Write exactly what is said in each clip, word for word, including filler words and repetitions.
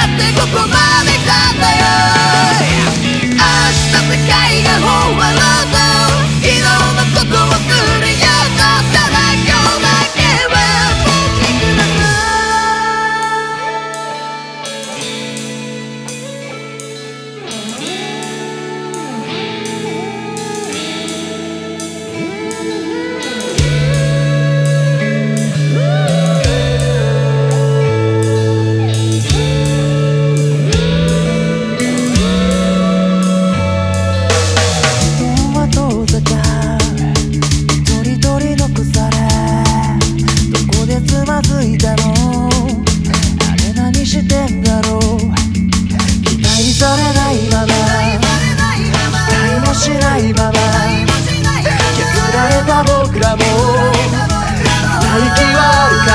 ってここまで来たんだよ。明日世界が終わろうと昨日のことを忘れようとただ今日だけはお聞きくださされないまま期待もしないまま削られた僕らも大気はある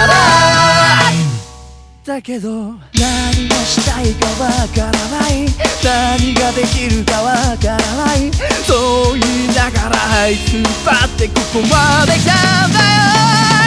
からだけど何がしたいかわからない何ができるかわからないそう言いながら這いつばってここまで来たんだよ。